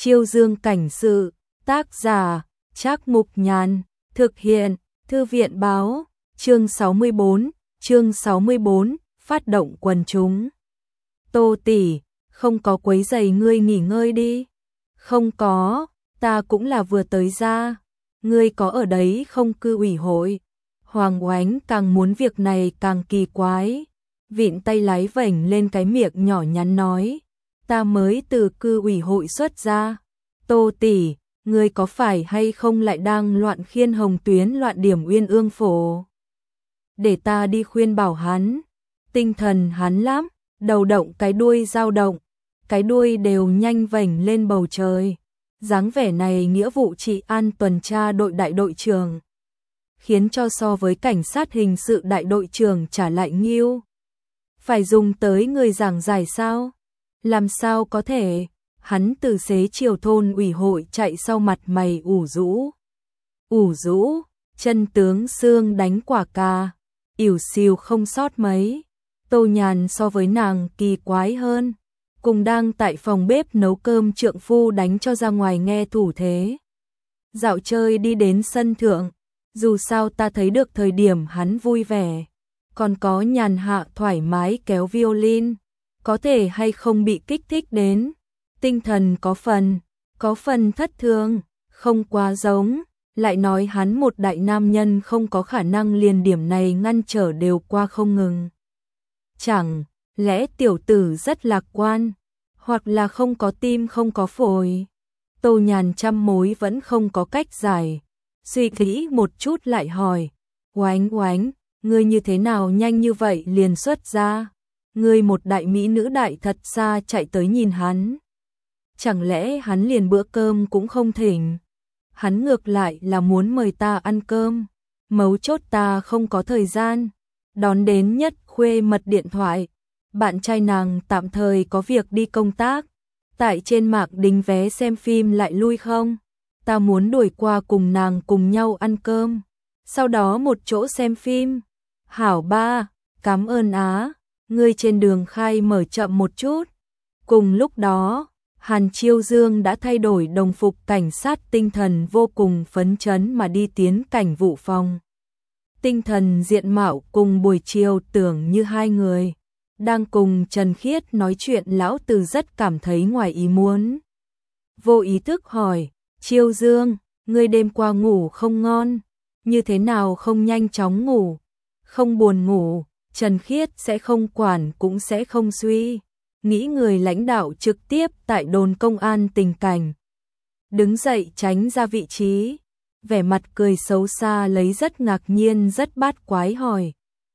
Chiêu Dương cảnh sự, tác giả, Trác Mục Nhàn, thực hiện, Thư viện báo, chương 64, phát động quần chúng. Tô tỷ, không có quấy rầy ngươi nghỉ ngơi đi. Không có, ta cũng là vừa tới ra. Ngươi có ở đấy không cư ủy hội? Hoàng Oánh càng muốn việc này càng kỳ quái. Vịn tay lái vểnh lên cái miệng nhỏ nhắn nói. Ta mới từ cư ủy hội xuất ra. Tô tỷ, ngươi có phải hay không lại đang loạn khiên hồng tuyến loạn điểm Uyên Ương Phổ? Để ta đi khuyên bảo hắn. Tinh thần hắn lắm, đầu động cái đuôi dao động, cái đuôi đều nhanh vểnh lên bầu trời. Dáng vẻ này nghĩa vụ trị an tuần tra đội đại đội trưởng, khiến cho so với cảnh sát hình sự đại đội trưởng trả lại nghiêu. Phải dùng tới người giảng giải sao? Làm sao có thể? Hắn từ xế chiều thôn ủy hội chạy sau mặt mày ủ rũ, chân tướng xương đánh quả cà, ỉu xìu không sót mấy. Tô Nhàn so với nàng kỳ quái hơn, cùng đang tại phòng bếp nấu cơm trượng phu đánh cho ra ngoài nghe thủ thế. Dạo chơi đi đến sân thượng, dù sao ta thấy được thời điểm hắn vui vẻ, còn có nhàn hạ thoải mái kéo violin, có thể hay không bị kích thích đến. Tinh thần có phần thất thường, không quá giống, lại nói hắn một đại nam nhân không có khả năng liền điểm này ngăn trở đều qua không ngừng. Chẳng lẽ tiểu tử rất lạc quan, hoặc là không có tim không có phổi? Tô Nhàn trăm mối vẫn không có cách giải, suy nghĩ một chút lại hỏi, Oánh, ngươi như thế nào nhanh như vậy liền xuất ra? Ngươi một đại mỹ nữ đại thật xa chạy tới nhìn hắn. Chẳng lẽ hắn liền bữa cơm cũng không thỉnh? Hắn ngược lại là muốn mời ta ăn cơm, mấu chốt ta không có thời gian. Đón đến nhất khuê mật điện thoại, bạn trai nàng tạm thời có việc đi công tác, tại trên mạng đính vé xem phim lại lui không? Ta muốn đuổi qua cùng nàng cùng nhau ăn cơm, sau đó một chỗ xem phim. Hảo ba, cảm ơn á, ngươi trên đường khai mở chậm một chút. Cùng lúc đó, Hàn Chiêu Dương đã thay đổi đồng phục cảnh sát, tinh thần vô cùng phấn chấn mà đi tiến cảnh vụ phòng. Tinh thần diện mạo cùng buổi chiều tưởng như hai người đang cùng Trần Khiết nói chuyện, lão Từ rất cảm thấy ngoài ý muốn. Vô ý thức hỏi, Chiêu Dương, ngươi đêm qua ngủ không ngon, như thế nào không nhanh chóng ngủ, không buồn ngủ? Trần Khiết sẽ không quản cũng sẽ không suy nghĩ, người lãnh đạo trực tiếp tại đồn công an tình cảnh. Đứng dậy tránh ra vị trí, vẻ mặt cười xấu xa lấy rất ngạc nhiên rất bát quái hỏi.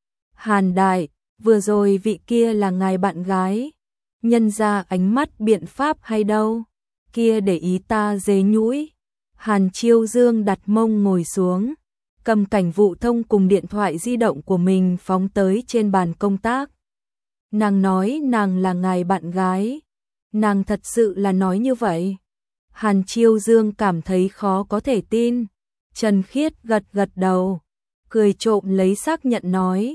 Hàn đại, vừa rồi vị kia là ngài bạn gái, nhân ra ánh mắt biện pháp hay đâu, kia để ý ta dế nhũi. Hàn Chiêu Dương đặt mông ngồi xuống, cầm cảnh vụ thông cùng điện thoại di động của mình phóng tới trên bàn công tác. Nàng nói nàng là ngài bạn gái, nàng thật sự là nói như vậy? Hàn Chiêu Dương cảm thấy khó có thể tin. Trần Khiết gật đầu, cười trộm lấy xác nhận nói,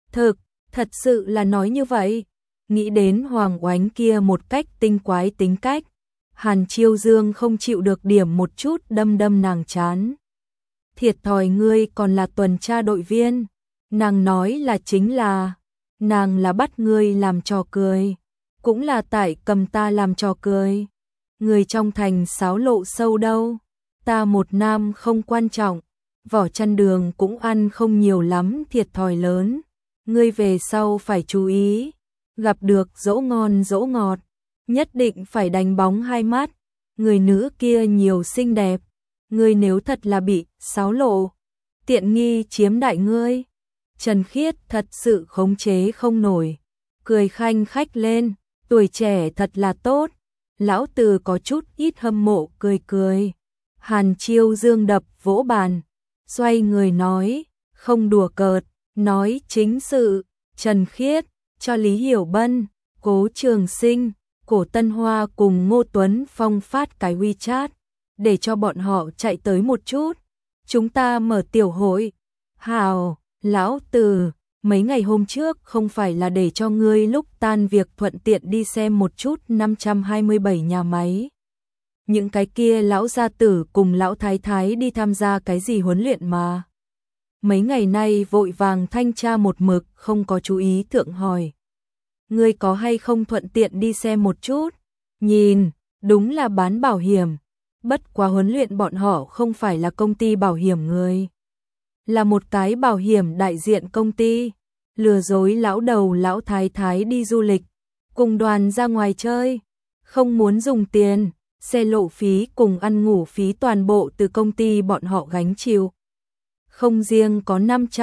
thật sự là nói như vậy. Nghĩ đến Hoàng Oánh kia một cách tinh quái tính cách, Hàn Chiêu Dương không chịu được điểm một chút đâm nàng chán. Thiệt thòi ngươi còn là tuần tra đội viên, nàng nói là chính là, nàng là bắt ngươi làm trò cười, cũng là tại cầm ta làm trò cười. Người trong thành xáo lộ sâu đâu, ta một nam không quan trọng, vỏ chăn đường cũng ăn không nhiều lắm, thiệt thòi lớn. Ngươi về sau phải chú ý, gặp được dỗ ngon dỗ ngọt, nhất định phải đánh bóng hai mắt. Người nữ kia nhiều xinh đẹp, ngươi nếu thật là bị xáo lộ, tiện nghi chiếm đại ngươi. Trần Khiết thật sự khống chế không nổi, cười khanh khách lên, tuổi trẻ thật là tốt. Lão Từ có chút ít hâm mộ cười. Hàn Chiêu Dương đập vỗ bàn, xoay người nói, không đùa cợt, nói chính sự. Trần Khiết, cho Lý Hiểu Bân, Cố Trường Sinh, Cổ Tân Hoa cùng Ngô Tuấn Phong phát cái WeChat, để cho bọn họ chạy tới một chút, chúng ta mở tiểu hội. Hào, Lão Từ, mấy ngày hôm trước không phải là để cho ngươi lúc tan việc thuận tiện đi xem một chút 527 nhà máy những cái kia lão gia tử cùng lão thái thái đi tham gia cái gì huấn luyện mà. Mấy ngày nay vội vàng thanh tra một mực không có chú ý thượng hỏi. Ngươi có hay không thuận tiện đi xem một chút? Nhìn, đúng là bán bảo hiểm. Bất quá huấn luyện bọn họ không phải là công ty bảo hiểm người. Là một cái bảo hiểm đại diện công ty. Lừa dối lão đầu lão thái thái đi du lịch. Cùng đoàn ra ngoài chơi. Không muốn dùng tiền. Xe lộ phí cùng ăn ngủ phí toàn bộ từ công ty bọn họ gánh chịu. Không riêng có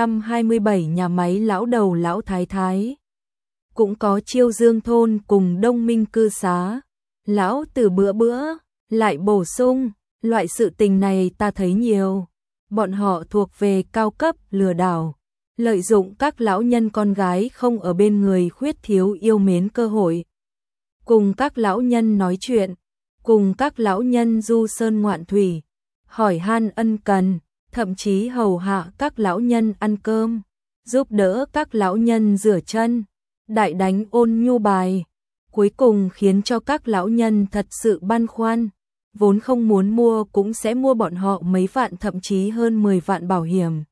527 nhà máy lão đầu lão thái thái. Cũng có Chiêu Dương thôn cùng Đông Minh cư xá. Lão từ bữa bữa, lại bổ sung, loại sự tình này ta thấy nhiều. Bọn họ thuộc về cao cấp lừa đảo. Lợi dụng các lão nhân con gái không ở bên người khuyết thiếu yêu mến cơ hội. Cùng các lão nhân nói chuyện, cùng các lão nhân du sơn ngoạn thủy, hỏi han ân cần, thậm chí hầu hạ các lão nhân ăn cơm, giúp đỡ các lão nhân rửa chân, đại đánh ôn nhu bài, cuối cùng khiến cho các lão nhân thật sự băn khoăn, vốn không muốn mua cũng sẽ mua bọn họ mấy vạn thậm chí hơn 10 vạn bảo hiểm.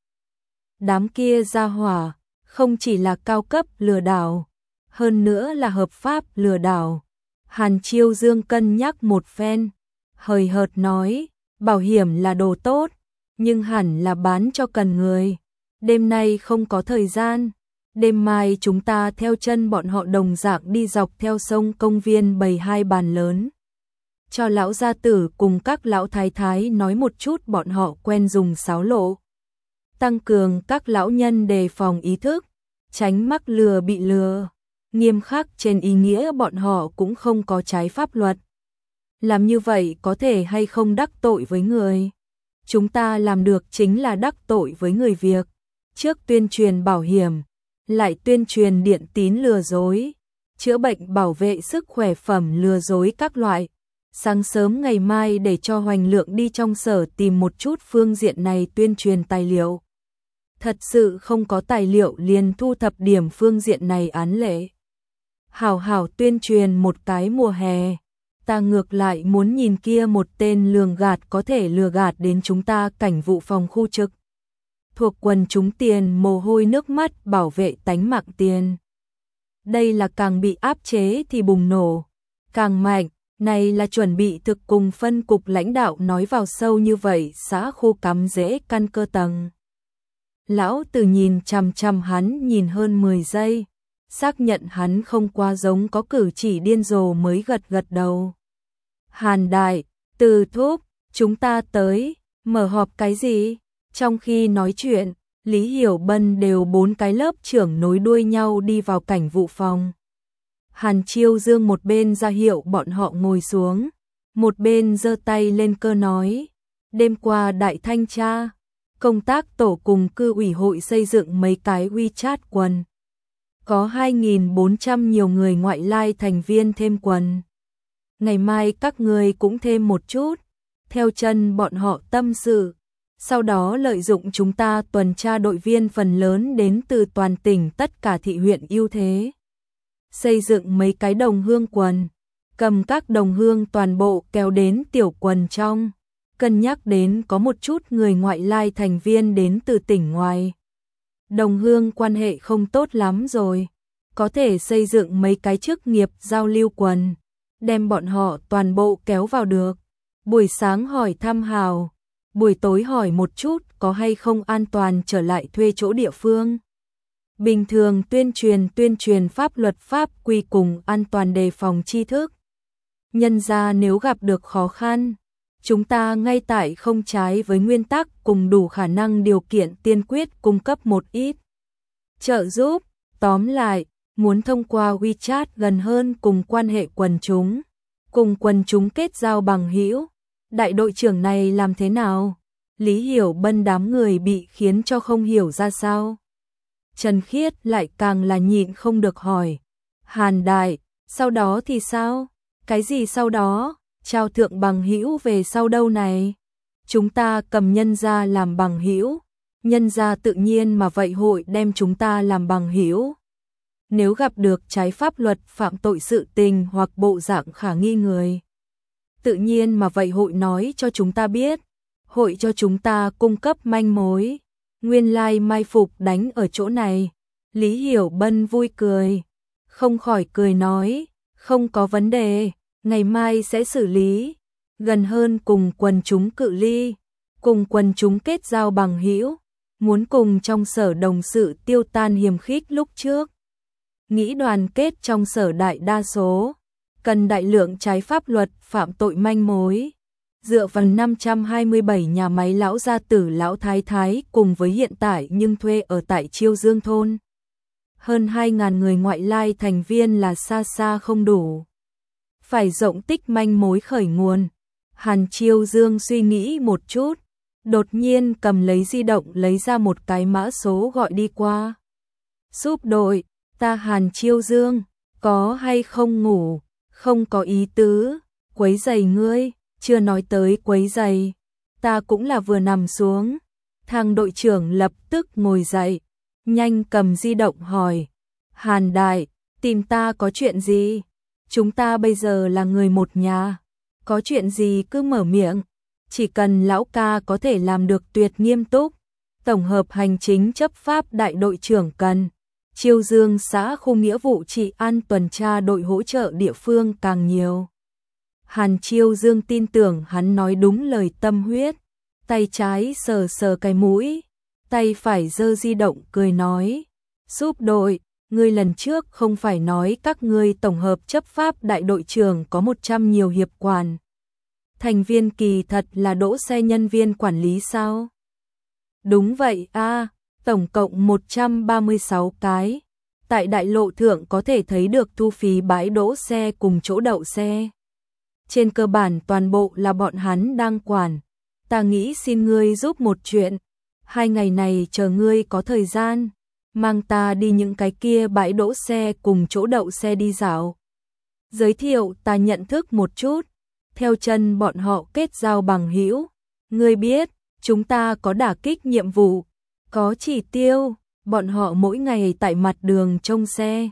Đám kia gia hỏa, không chỉ là cao cấp lừa đảo, hơn nữa là hợp pháp lừa đảo. Hàn Chiêu Dương cân nhắc một phen, hời hợt nói, bảo hiểm là đồ tốt, nhưng hẳn là bán cho cần người. Đêm nay không có thời gian, đêm mai chúng ta theo chân bọn họ đồng dạng đi dọc theo sông công viên bày 2 bàn lớn. Cho lão gia tử cùng các lão thái thái nói một chút bọn họ quen dùng sáo lộ. Tăng cường các lão nhân đề phòng ý thức, tránh mắc lừa bị lừa. Nghiêm khắc trên ý nghĩa bọn họ cũng không có trái pháp luật. Làm như vậy có thể hay không đắc tội với người. Chúng ta làm được chính là đắc tội với người việc. Trước tuyên truyền bảo hiểm, lại tuyên truyền điện tín lừa dối, chữa bệnh bảo vệ sức khỏe phẩm lừa dối các loại. Sáng sớm ngày mai để cho Hoành Lượng đi trong sở tìm một chút phương diện này tuyên truyền tài liệu. Thật sự không có tài liệu liền thu thập điểm phương diện này án lệ. Hảo hảo tuyên truyền một cái mùa hè. Ta ngược lại muốn nhìn kia một tên lường gạt có thể lừa gạt đến chúng ta cảnh vụ phòng khu trực. Thuộc quần chúng tiền mồ hôi nước mắt bảo vệ tánh mạng tiền. Đây là càng bị áp chế thì bùng nổ. Càng mạnh, này là chuẩn bị thực cùng phân cục lãnh đạo nói vào sâu như vậy xã khu cắm rễ căn cơ tầng. Lão Từ nhìn chằm chằm hắn nhìn hơn 10 giây. Xác nhận hắn không quá giống có cử chỉ điên rồ mới gật gật đầu. Hàn đại, Từ thúc, chúng ta tới, mở họp cái gì? Trong khi nói chuyện, Lý Hiểu Bân đều 4 cái lớp trưởng nối đuôi nhau đi vào cảnh vụ phòng. Hàn Chiêu Dương một bên ra hiệu bọn họ ngồi xuống, một bên giơ tay lên cơ nói, đêm qua đại thanh tra, công tác tổ cùng cư ủy hội xây dựng mấy cái WeChat quần. Có 2.400 nhiều người ngoại lai thành viên thêm quần. Ngày mai các người cũng thêm một chút, theo chân bọn họ tâm sự. Sau đó lợi dụng chúng ta tuần tra đội viên phần lớn đến từ toàn tỉnh tất cả thị huyện ưu thế. Xây dựng mấy cái đồng hương quần, cầm các đồng hương toàn bộ kéo đến tiểu quần trong. Cân nhắc đến có một chút người ngoại lai thành viên đến từ tỉnh ngoài. Đồng hương quan hệ không tốt lắm rồi, có thể xây dựng mấy cái chức nghiệp giao lưu quần, đem bọn họ toàn bộ kéo vào được. Buổi sáng hỏi thăm hào, buổi tối hỏi một chút có hay không an toàn trở lại thuê chỗ địa phương. Bình thường tuyên truyền pháp luật pháp quy cùng an toàn đề phòng tri thức. Nhân ra nếu gặp được khó khăn, chúng ta ngay tại không trái với nguyên tắc cùng đủ khả năng điều kiện tiên quyết cung cấp một ít trợ giúp. Tóm lại, muốn thông qua WeChat gần hơn cùng quan hệ quần chúng, cùng quần chúng kết giao bằng hữu. Đại đội trưởng này làm thế nào? Lý Hiểu Bân đám người bị khiến cho không hiểu ra sao. Trần Khiết lại càng là nhịn không được hỏi. Hàn đại, sau đó thì sao? Cái gì sau đó? Trao thượng bằng hữu về sau đâu này? Chúng ta cầm nhân gia làm bằng hữu, nhân gia tự nhiên mà vậy hội đem chúng ta làm bằng hữu. Nếu gặp được trái pháp luật phạm tội sự tình hoặc bộ dạng khả nghi người, Tự nhiên mà vậy hội nói cho chúng ta biết, hội cho chúng ta cung cấp manh mối. Nguyên lai mai phục đánh ở chỗ này. Lý Hiểu Bân vui cười, không khỏi cười nói, không có vấn đề, ngày mai sẽ xử lý. Gần hơn cùng quần chúng cự ly, cùng quần chúng kết giao bằng hữu, muốn cùng trong sở đồng sự tiêu tan hiềm khích lúc trước. Nghĩ đoàn kết trong sở đại đa số, cần đại lượng trái pháp luật phạm tội manh mối. Dựa vào 527 nhà máy lão gia tử lão thái thái cùng với hiện tại nhưng thuê ở tại Chiêu Dương thôn. Hơn 2.000 người ngoại lai thành viên là xa xa không đủ. Phải rộng tích manh mối khởi nguồn. Hàn Chiêu Dương suy nghĩ một chút, đột nhiên cầm lấy di động lấy ra một cái mã số gọi đi qua. Giúp đội, ta Hàn Chiêu Dương, có hay không ngủ, không có ý tứ, quấy giày ngươi, chưa nói tới quấy giày, ta cũng là vừa nằm xuống. Thằng đội trưởng lập tức ngồi dậy, nhanh cầm di động hỏi, Hàn đại, tìm ta có chuyện gì? Chúng ta bây giờ là người một nhà, có chuyện gì cứ mở miệng, chỉ cần lão ca có thể làm được tuyệt nghiêm túc. Tổng hợp hành chính chấp pháp đại đội trưởng cần. Chiêu Dương xã khu nghĩa vụ trị an tuần tra đội hỗ trợ địa phương càng nhiều. Hàn Chiêu Dương tin tưởng hắn nói đúng lời tâm huyết, tay trái sờ sờ cái mũi, tay phải giơ di động cười nói, giúp đội, ngươi lần trước không phải nói các ngươi tổng hợp chấp pháp đại đội trưởng có 100 nhiều hiệp quản. Thành viên kỳ thật là đỗ xe nhân viên quản lý sao? Đúng vậy a, tổng cộng 136 cái. Tại đại lộ thượng có thể thấy được thu phí bãi đỗ xe cùng chỗ đậu xe. Trên cơ bản toàn bộ là bọn hắn đang quản. Ta nghĩ xin ngươi giúp một chuyện. 2 ngày này chờ ngươi có thời gian, mang ta đi những cái kia bãi đỗ xe cùng chỗ đậu xe đi dạo. Giới thiệu ta nhận thức một chút, theo chân bọn họ kết giao bằng hữu. Ngươi biết, chúng ta có đả kích nhiệm vụ, có chỉ tiêu, bọn họ mỗi ngày tại mặt đường trông xe.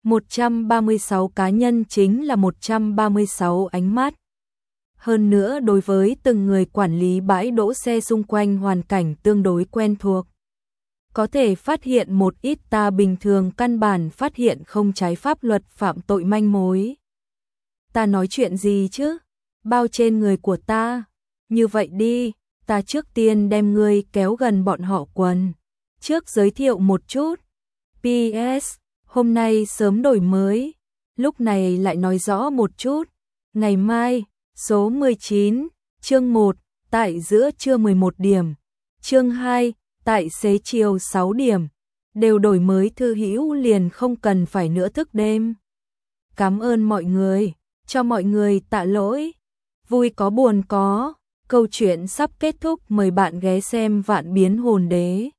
136 cá nhân chính là 136 ánh mắt. Hơn nữa đối với từng người quản lý bãi đỗ xe xung quanh hoàn cảnh tương đối quen thuộc. Có thể phát hiện một ít ta bình thường căn bản phát hiện không trái pháp luật phạm tội manh mối. Ta nói chuyện gì chứ? Bao trên người của ta. Như vậy đi, ta trước tiên đem ngươi kéo gần bọn họ quần. Trước giới thiệu một chút. PS, hôm nay sớm đổi mới. Lúc này lại nói rõ một chút. Ngày mai, số 19, chương 1, tại giữa trưa 11 điểm. Chương 2, tại xế chiều 6 điểm. Đều đổi mới thư hữu liền không cần phải nữa thức đêm. Cảm ơn mọi người, cho mọi người tạ lỗi. Vui có buồn có, câu chuyện sắp kết thúc, mời bạn ghé xem Vạn Biến Hồn Đế.